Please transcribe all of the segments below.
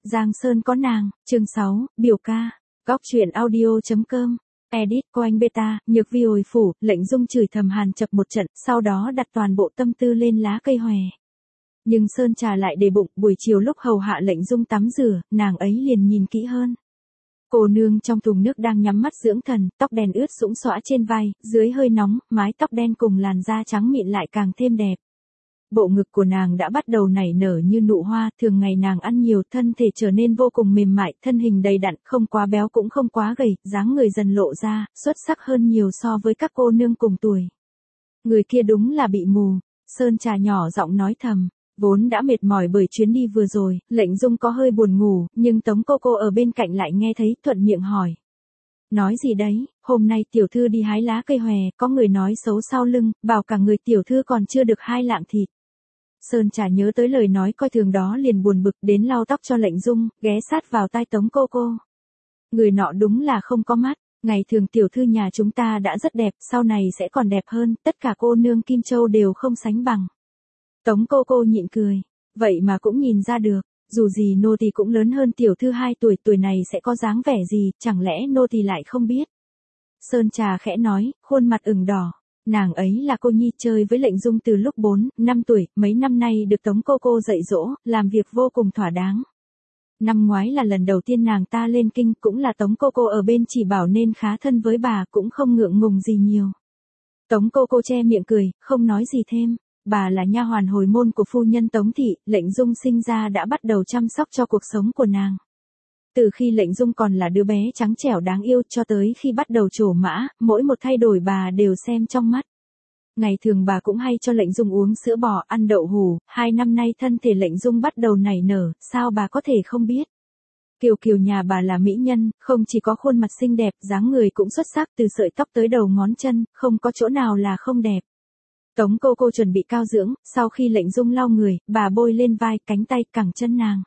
Giang Sơn có nàng, chương 6, biểu ca. Góc truyện audio.com. Edit của anh Beta, Nhược Vi hồi phủ, Lệnh Dung chửi thầm Hàn Chập một trận, sau đó đặt toàn bộ tâm tư lên lá cây hòe. Nhưng Sơn Trà lại để bụng, buổi chiều lúc hầu hạ Lệnh Dung tắm rửa, nàng ấy liền nhìn kỹ hơn. Cô nương trong thùng nước đang nhắm mắt dưỡng thần, tóc đen ướt sũng xõa trên vai, dưới hơi nóng, mái tóc đen cùng làn da trắng mịn lại càng thêm đẹp. Bộ ngực của nàng đã bắt đầu nảy nở như nụ hoa, thường ngày nàng ăn nhiều, thân thể trở nên vô cùng mềm mại, thân hình đầy đặn, không quá béo cũng không quá gầy, dáng người dần lộ ra, xuất sắc hơn nhiều so với các cô nương cùng tuổi. Người kia đúng là bị mù, Sơn Trà nhỏ giọng nói thầm. Vốn đã mệt mỏi bởi chuyến đi vừa rồi, Lệnh Dung có hơi buồn ngủ, nhưng Tống cô ở bên cạnh lại nghe thấy, thuận miệng hỏi. Nói gì đấy, hôm nay tiểu thư đi hái lá cây hòe, có người nói xấu sau lưng, bảo cả người tiểu thư còn chưa được 2 lạng thịt. Sơn Trà nhớ tới lời nói coi thường đó liền buồn bực đến lau tóc cho Lệnh Dung, ghé sát vào tai Tống cô. Người nọ đúng là không có mắt, ngày thường tiểu thư nhà chúng ta đã rất đẹp, sau này sẽ còn đẹp hơn, tất cả cô nương Kim Châu đều không sánh bằng. Tống cô nhịn cười, vậy mà cũng nhìn ra được, dù gì nô tỳ cũng lớn hơn tiểu thư 2 tuổi, tuổi này sẽ có dáng vẻ gì, chẳng lẽ nô tỳ lại không biết. Sơn Trà khẽ nói, khuôn mặt ửng đỏ, nàng ấy là cô nhi chơi với Lệnh Dung từ lúc 4, 5 tuổi, mấy năm nay được Tống cô dạy dỗ, làm việc vô cùng thỏa đáng. Năm ngoái là lần đầu tiên nàng ta lên kinh, cũng là Tống cô ở bên chỉ bảo nên khá thân với bà, cũng không ngượng ngùng gì nhiều. Tống cô che miệng cười, không nói gì thêm. Bà là nha hoàn hồi môn của phu nhân Tống thị, Lệnh Dung sinh ra đã bắt đầu chăm sóc cho cuộc sống của nàng. Từ khi Lệnh Dung còn là đứa bé trắng trẻo đáng yêu cho tới khi bắt đầu trổ mã, mỗi một thay đổi bà đều xem trong mắt. Ngày thường bà cũng hay cho Lệnh Dung uống sữa bò, ăn đậu hủ, 2 năm nay thân thể Lệnh Dung bắt đầu nảy nở, sao bà có thể không biết. Kiều nhà bà là mỹ nhân, không chỉ có khuôn mặt xinh đẹp, dáng người cũng xuất sắc từ sợi tóc tới đầu ngón chân, không có chỗ nào là không đẹp. Tống cô chuẩn bị cao dưỡng, sau khi Lệnh Dung lau người, bà bôi lên vai, cánh tay, cẳng chân nàng.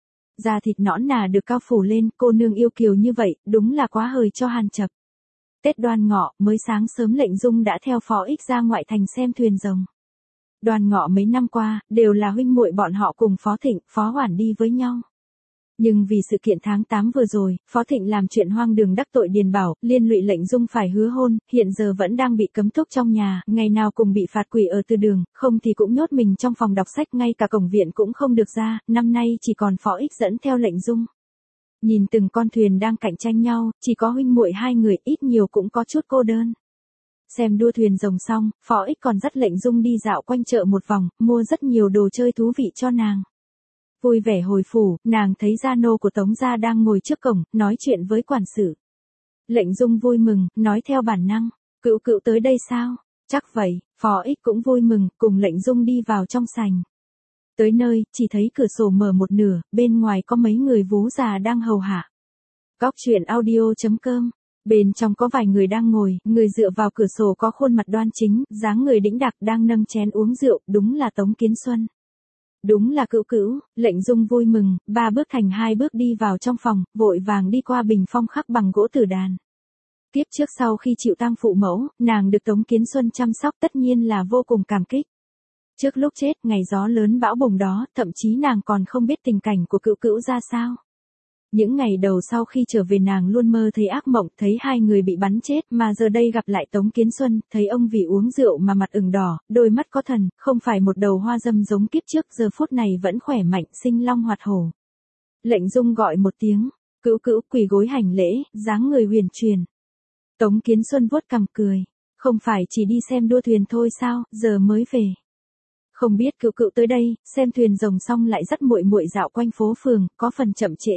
Da thịt nõn nà được cao phủ lên, cô nương yêu kiều như vậy, đúng là quá hời cho Hàn Chập. Tết Đoan Ngọ, mới sáng sớm Lệnh Dung đã theo Phó Ích ra ngoại thành xem thuyền rồng. Đoan Ngọ mấy năm qua, đều là huynh muội bọn họ cùng Phó Thịnh, Phó Hoản đi với nhau. Nhưng vì sự kiện tháng 8 vừa rồi, Phó Thịnh làm chuyện hoang đường đắc tội Điền Bảo, liên lụy Lệnh Dung phải hứa hôn, hiện giờ vẫn đang bị cấm túc trong nhà, ngày nào cùng bị phạt quỷ ở từ đường, không thì cũng nhốt mình trong phòng đọc sách, ngay cả cổng viện cũng không được ra, năm nay chỉ còn Phó Ích dẫn theo Lệnh Dung. Nhìn từng con thuyền đang cạnh tranh nhau, chỉ có huynh muội 2 người, ít nhiều cũng có chút cô đơn. Xem đua thuyền rồng xong, Phó Ích còn dắt Lệnh Dung đi dạo quanh chợ một vòng, mua rất nhiều đồ chơi thú vị cho nàng. Vui vẻ hồi phủ, nàng thấy gia nô của Tống gia đang ngồi trước cổng, nói chuyện với quản sự. Lệnh Dung vui mừng, nói theo bản năng, cữu tới đây sao? Chắc vậy, Phó Ích cũng vui mừng, cùng Lệnh Dung đi vào trong sành. Tới nơi, chỉ thấy cửa sổ mở một nửa, bên ngoài có mấy người vú già đang hầu hạ. Góc truyện audio.com. Bên trong có vài người đang ngồi, người dựa vào cửa sổ có khuôn mặt đoan chính, dáng người đĩnh đạc đang nâng chén uống rượu, đúng là Tống Kiến Xuân. Đúng là cữu, Lệnh Dung vui mừng, 3 bước thành 2 bước đi vào trong phòng, vội vàng đi qua bình phong khắc bằng gỗ tử đàn. Tiếp trước sau khi chịu tang phụ mẫu, nàng được Tống Kiến Xuân chăm sóc tất nhiên là vô cùng cảm kích. Trước lúc chết, ngày gió lớn bão bùng đó, thậm chí nàng còn không biết tình cảnh của cữu ra sao. Những ngày đầu sau khi trở về nàng luôn mơ thấy ác mộng, thấy 2 người bị bắn chết, mà giờ đây gặp lại Tống Kiến Xuân, thấy ông vì uống rượu mà mặt ửng đỏ, đôi mắt có thần, không phải một đầu hoa dâm giống kiếp trước, giờ phút này vẫn khỏe mạnh, sinh long hoạt hổ. Lệnh Dung gọi một tiếng, cữu, quỳ gối hành lễ, dáng người huyền truyền. Tống Kiến Xuân vuốt cằm cười, không phải chỉ đi xem đua thuyền thôi sao, giờ mới về. Không biết cữu tới đây, xem thuyền rồng xong lại dắt muội dạo quanh phố phường, có phần chậm trễ.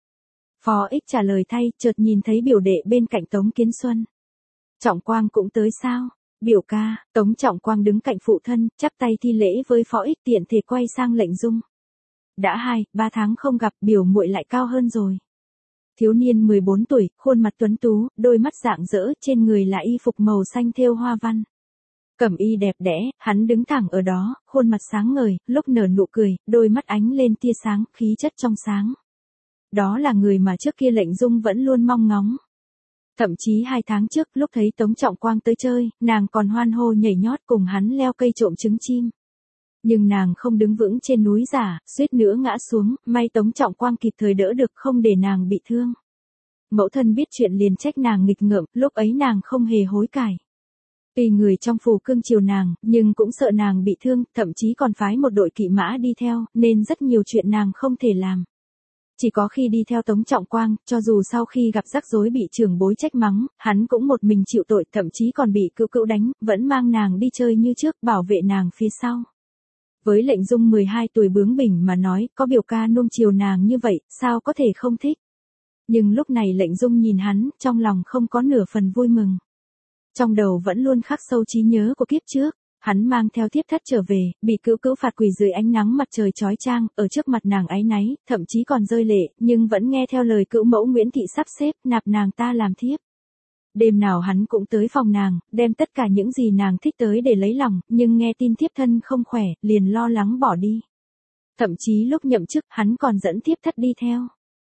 Phó Ích trả lời thay, chợt nhìn thấy biểu đệ bên cạnh Tống Kiến Xuân. Trọng Quang cũng tới sao? Biểu ca, Tống Trọng Quang đứng cạnh phụ thân, chắp tay thi lễ với Phó Ích tiện thể quay sang Lệnh Dung. Đã 2-3 tháng không gặp, biểu muội lại cao hơn rồi. Thiếu niên 14 tuổi, khuôn mặt tuấn tú, đôi mắt rạng rỡ, trên người là y phục màu xanh thêu hoa văn. Cẩm y đẹp đẽ, hắn đứng thẳng ở đó, khuôn mặt sáng ngời, lúc nở nụ cười, đôi mắt ánh lên tia sáng, khí chất trong sáng. Đó là người mà trước kia Lệnh Dung vẫn luôn mong ngóng. Thậm chí 2 tháng trước, lúc thấy Tống Trọng Quang tới chơi, nàng còn hoan hô nhảy nhót cùng hắn leo cây trộm trứng chim. Nhưng nàng không đứng vững trên núi giả, suýt nữa ngã xuống, may Tống Trọng Quang kịp thời đỡ được không để nàng bị thương. Mẫu thân biết chuyện liền trách nàng nghịch ngợm, lúc ấy nàng không hề hối cải. Tuy người trong phủ cương chiều nàng, nhưng cũng sợ nàng bị thương, thậm chí còn phái một đội kỵ mã đi theo, nên rất nhiều chuyện nàng không thể làm. Chỉ có khi đi theo Tống Trọng Quang, cho dù sau khi gặp rắc rối bị trưởng bối trách mắng, hắn cũng một mình chịu tội, thậm chí còn bị cữu cữu đánh, vẫn mang nàng đi chơi như trước, bảo vệ nàng phía sau. Với Lệnh Dung 12 tuổi bướng bỉnh mà nói, có biểu ca nuông chiều nàng như vậy, sao có thể không thích. Nhưng lúc này Lệnh Dung nhìn hắn, trong lòng không có nửa phần vui mừng. Trong đầu vẫn luôn khắc sâu trí nhớ của kiếp trước, hắn mang theo thiếp thất trở về, bị cữu cữu phạt quỳ dưới ánh nắng mặt trời chói chang, ở trước mặt nàng áy náy, thậm chí còn rơi lệ, nhưng vẫn nghe theo lời cữu mẫu Nguyễn Thị sắp xếp, nạp nàng ta làm thiếp. Đêm nào hắn cũng tới phòng nàng, đem tất cả những gì nàng thích tới để lấy lòng, nhưng nghe tin thiếp thân không khỏe, liền lo lắng bỏ đi. Thậm chí lúc nhậm chức, hắn còn dẫn thiếp thất đi theo.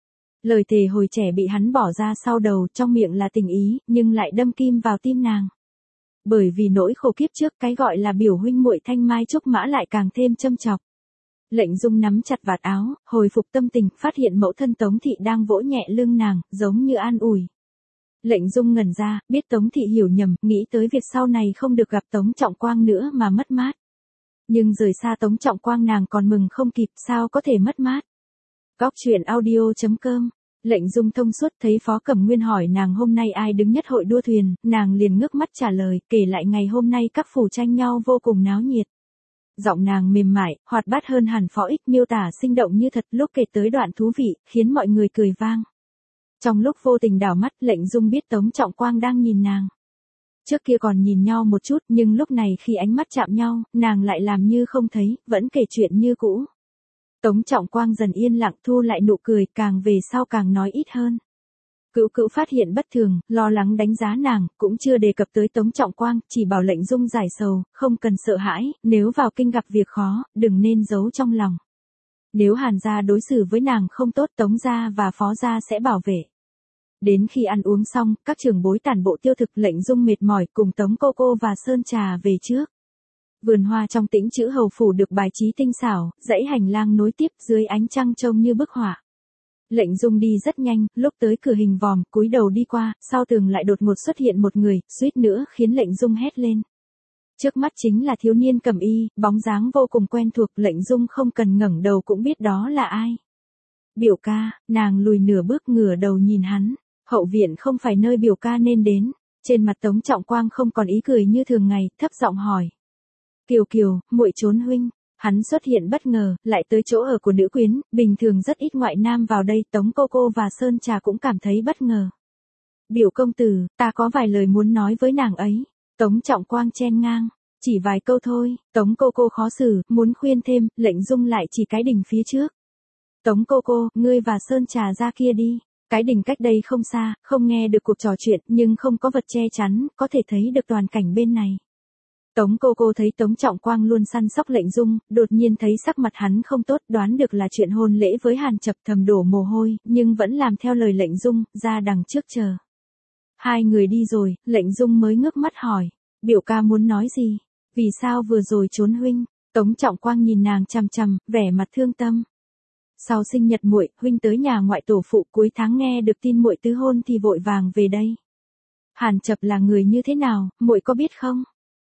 Lời thề hồi trẻ bị hắn bỏ ra sau đầu, trong miệng là tình ý, nhưng lại đâm kim vào tim nàng. Bởi vì nỗi khổ kiếp trước, cái gọi là biểu huynh muội thanh mai trúc mã lại càng thêm châm chọc. Lệnh Dung nắm chặt vạt áo, hồi phục tâm tình, phát hiện mẫu thân Tống Thị đang vỗ nhẹ lưng nàng, giống như an ủi. Lệnh Dung ngẩn ra, biết Tống Thị hiểu nhầm, nghĩ tới việc sau này không được gặp Tống Trọng Quang nữa mà mất mát. Nhưng rời xa Tống Trọng Quang nàng còn mừng không kịp, sao có thể mất mát. Góc truyện audio.com. Lệnh Dung thông suốt, thấy Phó Cẩm Nguyên hỏi nàng hôm nay ai đứng nhất hội đua thuyền, nàng liền ngước mắt trả lời, kể lại ngày hôm nay các phủ tranh nhau vô cùng náo nhiệt. Giọng nàng mềm mại, hoạt bát hơn hẳn Phó Ích, miêu tả sinh động như thật, lúc kể tới đoạn thú vị, khiến mọi người cười vang. Trong lúc vô tình đảo mắt, Lệnh Dung biết Tống Trọng Quang đang nhìn nàng. Trước kia còn nhìn nhau một chút, nhưng lúc này khi ánh mắt chạm nhau, nàng lại làm như không thấy, vẫn kể chuyện như cũ. Tống Trọng Quang dần yên lặng, thu lại nụ cười, càng về sau càng nói ít hơn. Cữu cữu phát hiện bất thường, lo lắng đánh giá nàng, cũng chưa đề cập tới Tống Trọng Quang, chỉ bảo Lệnh Dung giải sầu, không cần sợ hãi, nếu vào kinh gặp việc khó, đừng nên giấu trong lòng. Nếu Hàn gia đối xử với nàng không tốt, Tống gia và Phó gia sẽ bảo vệ. Đến khi ăn uống xong, các trưởng bối tản bộ tiêu thực, Lệnh Dung mệt mỏi, cùng Tống cô cô và Sơn Trà về trước. Vườn hoa trong Tĩnh Chữ Hầu phủ được bài trí tinh xảo, dãy hành lang nối tiếp, dưới ánh trăng trông như bức họa. Lệnh Dung đi rất nhanh, lúc tới cửa hình vòm, cúi đầu đi qua, sau tường lại đột ngột xuất hiện một người, suýt nữa khiến Lệnh Dung hét lên. Trước mắt chính là thiếu niên cẩm y, bóng dáng vô cùng quen thuộc, Lệnh Dung không cần ngẩng đầu cũng biết đó là ai. Biểu ca, nàng lùi nửa bước ngửa đầu nhìn hắn, hậu viện không phải nơi biểu ca nên đến. Trên mặt Tống Trọng Quang không còn ý cười như thường ngày, thấp giọng hỏi. Kiều Kiều, muội trốn huynh. Hắn xuất hiện bất ngờ, lại tới chỗ ở của nữ quyến, bình thường rất ít ngoại nam vào đây, Tống cô cô và Sơn Trà cũng cảm thấy bất ngờ. Biểu công tử, ta có vài lời muốn nói với nàng ấy. Tống Trọng Quang chen ngang, chỉ vài câu thôi. Tống cô cô khó xử, muốn khuyên thêm, Lệnh Dung lại chỉ cái đình phía trước. Tống cô cô, ngươi và Sơn Trà ra kia đi. Cái đình cách đây không xa, không nghe được cuộc trò chuyện, nhưng không có vật che chắn, có thể thấy được toàn cảnh bên này. Tống cô cô thấy Tống Trọng Quang luôn săn sóc Lệnh Dung, đột nhiên thấy sắc mặt hắn không tốt, đoán được là chuyện hôn lễ với Hàn Chập, thầm đổ mồ hôi, nhưng vẫn làm theo lời Lệnh Dung, ra đằng trước chờ. Hai người đi rồi, Lệnh Dung mới ngước mắt hỏi, biểu ca muốn nói gì? Vì sao vừa rồi trốn huynh? Tống Trọng Quang nhìn nàng chằm chằm, vẻ mặt thương tâm. Sau sinh nhật muội, huynh tới nhà ngoại tổ phụ, cuối tháng nghe được tin muội tứ hôn thì vội vàng về đây. Hàn Chập là người như thế nào, muội có biết không?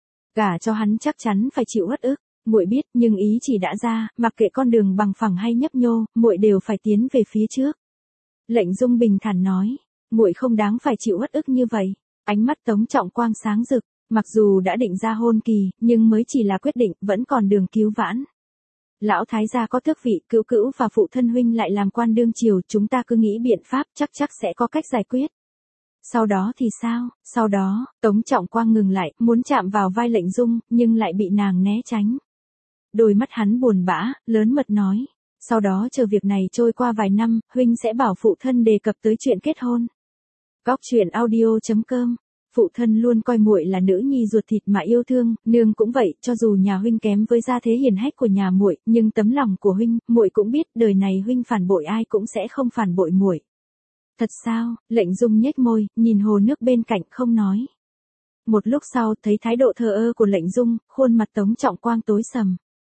Gả cho hắn chắc chắn phải chịu uất ức, muội biết, nhưng ý chỉ đã ra, mặc kệ con đường bằng phẳng hay nhấp nhô, muội đều phải tiến về phía trước. Lệnh Dung bình thản nói, muội không đáng phải chịu uất ức như vậy. Ánh mắt Tống Trọng Quang sáng rực, mặc dù đã định ra hôn kỳ, nhưng mới chỉ là quyết định, vẫn còn đường cứu vãn. Lão thái gia có tước vị, cữu cữu và phụ thân huynh lại làm quan đương triều, chúng ta cứ nghĩ biện pháp, chắc sẽ có cách giải quyết. Sau đó thì sao? Sau đó, Tống Trọng Quang ngừng lại, muốn chạm vào vai Lệnh Dung, nhưng lại bị nàng né tránh. Đôi mắt hắn buồn bã, lớn mật nói. Sau đó chờ việc này trôi qua vài năm, huynh sẽ bảo phụ thân đề cập tới chuyện kết hôn. Góc truyện audio.com. Phụ thân luôn coi muội là nữ nhi ruột thịt mà yêu thương, nương cũng vậy, cho dù nhà huynh kém với gia thế hiền hách của nhà muội, nhưng tấm lòng của huynh, muội cũng biết, đời này huynh phản bội ai cũng sẽ không phản bội muội. Thật sao? Lệnh Dung nhếch môi, nhìn hồ nước bên cạnh không nói. Một lúc sau, thấy thái độ thờ ơ của Lệnh Dung, khuôn mặt Tống Trọng Quang tối sầm.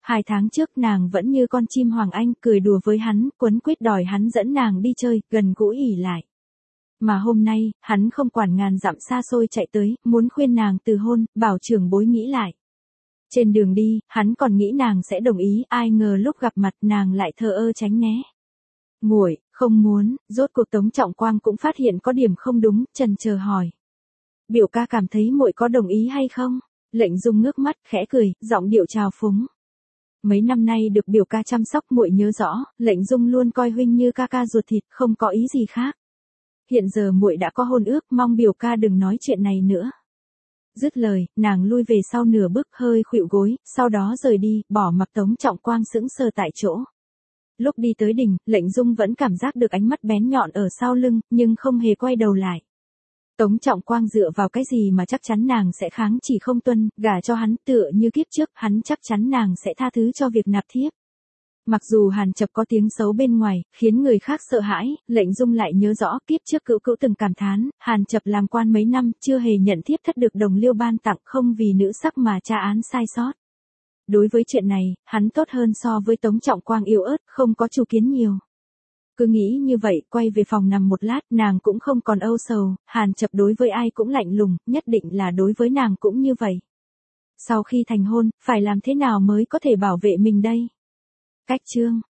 2 tháng trước nàng vẫn như con chim hoàng anh cười đùa với hắn, quấn quýt đòi hắn dẫn nàng đi chơi, gần gũi ỉ lại. Mà hôm nay, hắn không quản ngàn dặm xa xôi chạy tới, muốn khuyên nàng từ hôn, bảo trưởng bối nghĩ lại. Trên đường đi, hắn còn nghĩ nàng sẽ đồng ý, ai ngờ lúc gặp mặt nàng lại thờ ơ tránh né. Muội, không muốn, rốt cuộc Tống Trọng Quang cũng phát hiện có điểm không đúng, chần chờ hỏi. Biểu ca cảm thấy muội có đồng ý hay không? Lệnh Dung ngước mắt, khẽ cười, giọng điệu trào phúng. Mấy năm nay được biểu ca chăm sóc muội nhớ rõ, Lệnh Dung luôn coi huynh như ca ca ruột thịt, không có ý gì khác. Hiện giờ muội đã có hôn ước, mong biểu ca đừng nói chuyện này nữa. Dứt lời, nàng lui về sau nửa bước hơi khuỵu gối, sau đó rời đi, bỏ mặc Tống Trọng Quang sững sờ tại chỗ. Lúc đi tới đỉnh, Lệnh Dung vẫn cảm giác được ánh mắt bén nhọn ở sau lưng, nhưng không hề quay đầu lại. Tống Trọng Quang dựa vào cái gì mà chắc chắn nàng sẽ kháng chỉ không tuân, gả cho hắn, tựa như kiếp trước, hắn chắc chắn nàng sẽ tha thứ cho việc nạp thiếp. Mặc dù Hàn Chập có tiếng xấu bên ngoài, khiến người khác sợ hãi, Lệnh Dung lại nhớ rõ kiếp trước cữu cữu từng cảm thán, Hàn Chập làm quan mấy năm, chưa hề nhận thiếp thất được đồng liêu ban tặng, không vì nữ sắc mà tra án sai sót. Đối với chuyện này, hắn tốt hơn so với Tống Trọng Quang yếu ớt, không có chủ kiến nhiều. Cứ nghĩ như vậy, quay về phòng nằm một lát, nàng cũng không còn âu sầu, Hàn Chập đối với ai cũng lạnh lùng, nhất định là đối với nàng cũng như vậy. Sau khi thành hôn, phải làm thế nào mới có thể bảo vệ mình đây? Cách chương